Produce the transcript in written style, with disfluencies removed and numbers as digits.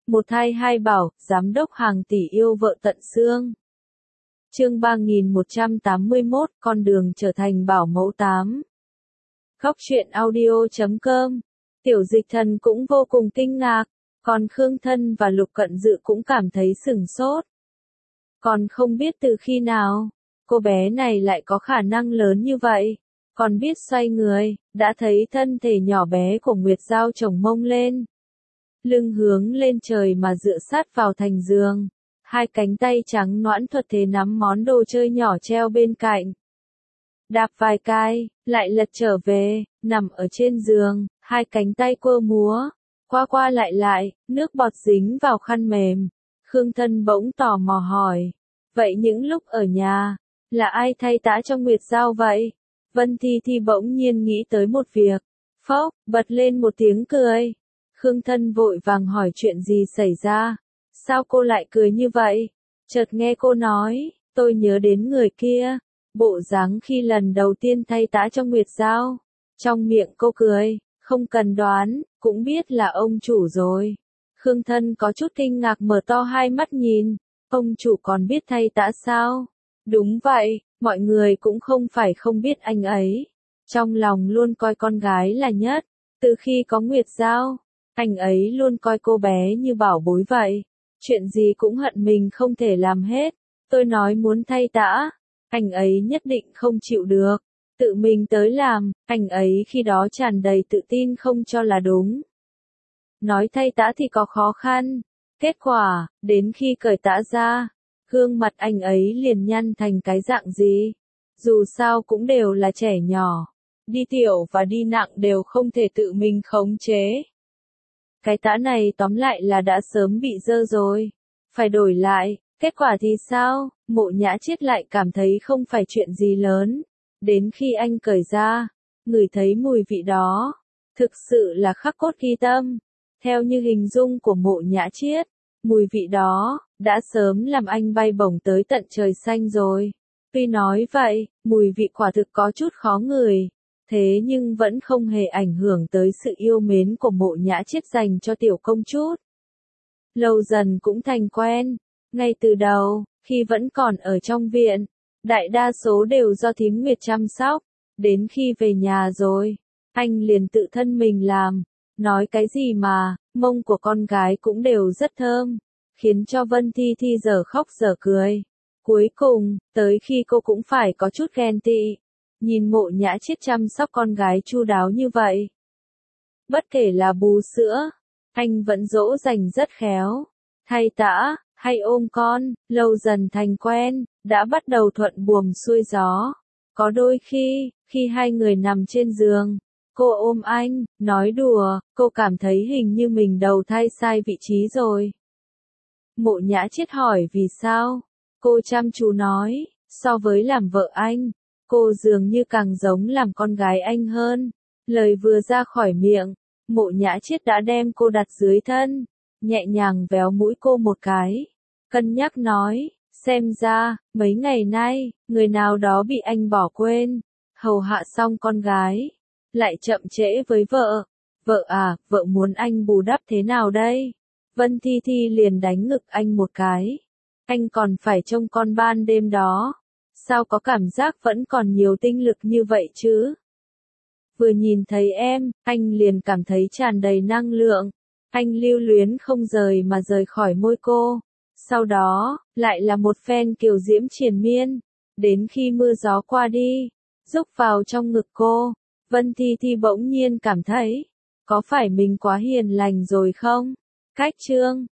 Một thai hai bảo, giám đốc hàng tỷ yêu vợ tận xương. Chương 3181, con đường trở thành bảo mẫu 8. Góc truyện audio.com. Tiểu Dịch Thần cũng vô cùng kinh ngạc, còn Khương Thân và Lục Cận Dự cũng cảm thấy sửng sốt. Còn không biết từ khi nào, cô bé này lại có khả năng lớn như vậy, còn biết xoay người, đã thấy thân thể nhỏ bé của Nguyệt Giao chồng mông lên. Lưng hướng lên trời mà dựa sát vào thành giường, hai cánh tay trắng nõn thuật thế nắm món đồ chơi nhỏ treo bên cạnh. Đạp vài cái, lại lật trở về, nằm ở trên giường, hai cánh tay quơ múa, qua qua lại, nước bọt dính vào khăn mềm. Khương Thân bỗng tò mò hỏi, vậy những lúc ở nhà, là ai thay tã cho Nguyệt Giao vậy? Vân Thi Thi bỗng nhiên nghĩ tới một việc, phốc, bật lên một tiếng cười. Khương Thân vội vàng hỏi chuyện gì xảy ra, sao cô lại cười như vậy? Chợt nghe cô nói, tôi nhớ đến người kia, bộ dáng khi lần đầu tiên thay tã cho Nguyệt Giao. Trong miệng cô cười, không cần đoán, cũng biết là ông chủ rồi. Khương Thân có chút kinh ngạc mở to hai mắt nhìn, ông chủ còn biết thay tã sao? Đúng vậy, mọi người cũng không phải không biết anh ấy. Trong lòng luôn coi con gái là nhất, từ khi có Nguyệt Giao, anh ấy luôn coi cô bé như bảo bối vậy. Chuyện gì cũng hận mình không thể làm hết. Tôi nói muốn thay tã, anh ấy nhất định không chịu được. Tự mình tới làm, anh ấy khi đó tràn đầy tự tin không cho là đúng. Nói thay tã thì có khó khăn. Kết quả, đến khi cởi tã ra, gương mặt anh ấy liền nhăn thành cái dạng gì. Dù sao cũng đều là trẻ nhỏ. Đi tiểu và đi nặng đều không thể tự mình khống chế. Cái tã này tóm lại là đã sớm bị dơ rồi. Phải đổi lại, kết quả thì sao? Mộ Nhã Chiết lại cảm thấy không phải chuyện gì lớn. Đến khi anh cởi ra, ngửi thấy mùi vị đó, thực sự là khắc cốt ghi tâm. Theo như hình dung của Mộ Nhã Chiết, mùi vị đó đã sớm làm anh bay bổng tới tận trời xanh rồi. Tuy nói vậy, mùi vị quả thực có chút khó ngửi, thế nhưng vẫn không hề ảnh hưởng tới sự yêu mến của Mộ Nhã Chiết dành cho tiểu công chúa. Lâu dần cũng thành quen. Ngay từ đầu, khi vẫn còn ở trong viện, đại đa số đều do thím Nguyệt chăm sóc. Đến khi về nhà rồi, anh liền tự thân mình làm. Nói cái gì mà, mông của con gái cũng đều rất thơm, khiến cho Vân Thi Thi giờ khóc giờ cười. Cuối cùng, tới khi cô cũng phải có chút ghen tị. Nhìn Mộ Nhã Chiết chăm sóc con gái chu đáo như vậy. Bất kể là bú sữa, anh vẫn dỗ dành rất khéo. Thay tã, hay ôm con, lâu dần thành quen, đã bắt đầu thuận buồm xuôi gió. Có đôi khi hai người nằm trên giường, cô ôm anh, nói đùa, cô cảm thấy hình như mình đầu thai sai vị trí rồi. Mộ Nhã Chiết hỏi vì sao? Cô chăm chú nói, so với làm vợ anh, cô dường như càng giống làm con gái anh hơn. Lời vừa ra khỏi miệng, Mộ Nhã Chiết đã đem cô đặt dưới thân, nhẹ nhàng véo mũi cô một cái. Cân nhắc nói, xem ra, mấy ngày nay, người nào đó bị anh bỏ quên, hầu hạ xong con gái, lại chậm trễ với vợ. Vợ à, vợ muốn anh bù đắp thế nào đây? Vân Thi Thi liền đánh ngực anh một cái. Anh còn phải trông con ban đêm đó. Sao có cảm giác vẫn còn nhiều tinh lực như vậy chứ? Vừa nhìn thấy em, anh liền cảm thấy tràn đầy năng lượng. Anh lưu luyến không rời mà rời khỏi môi cô. Sau đó, lại là một phen kiều diễm triền miên. Đến khi mưa gió qua đi, rúc vào trong ngực cô, Vân Thi Thi bỗng nhiên cảm thấy, có phải mình quá hiền lành rồi không? Cách chương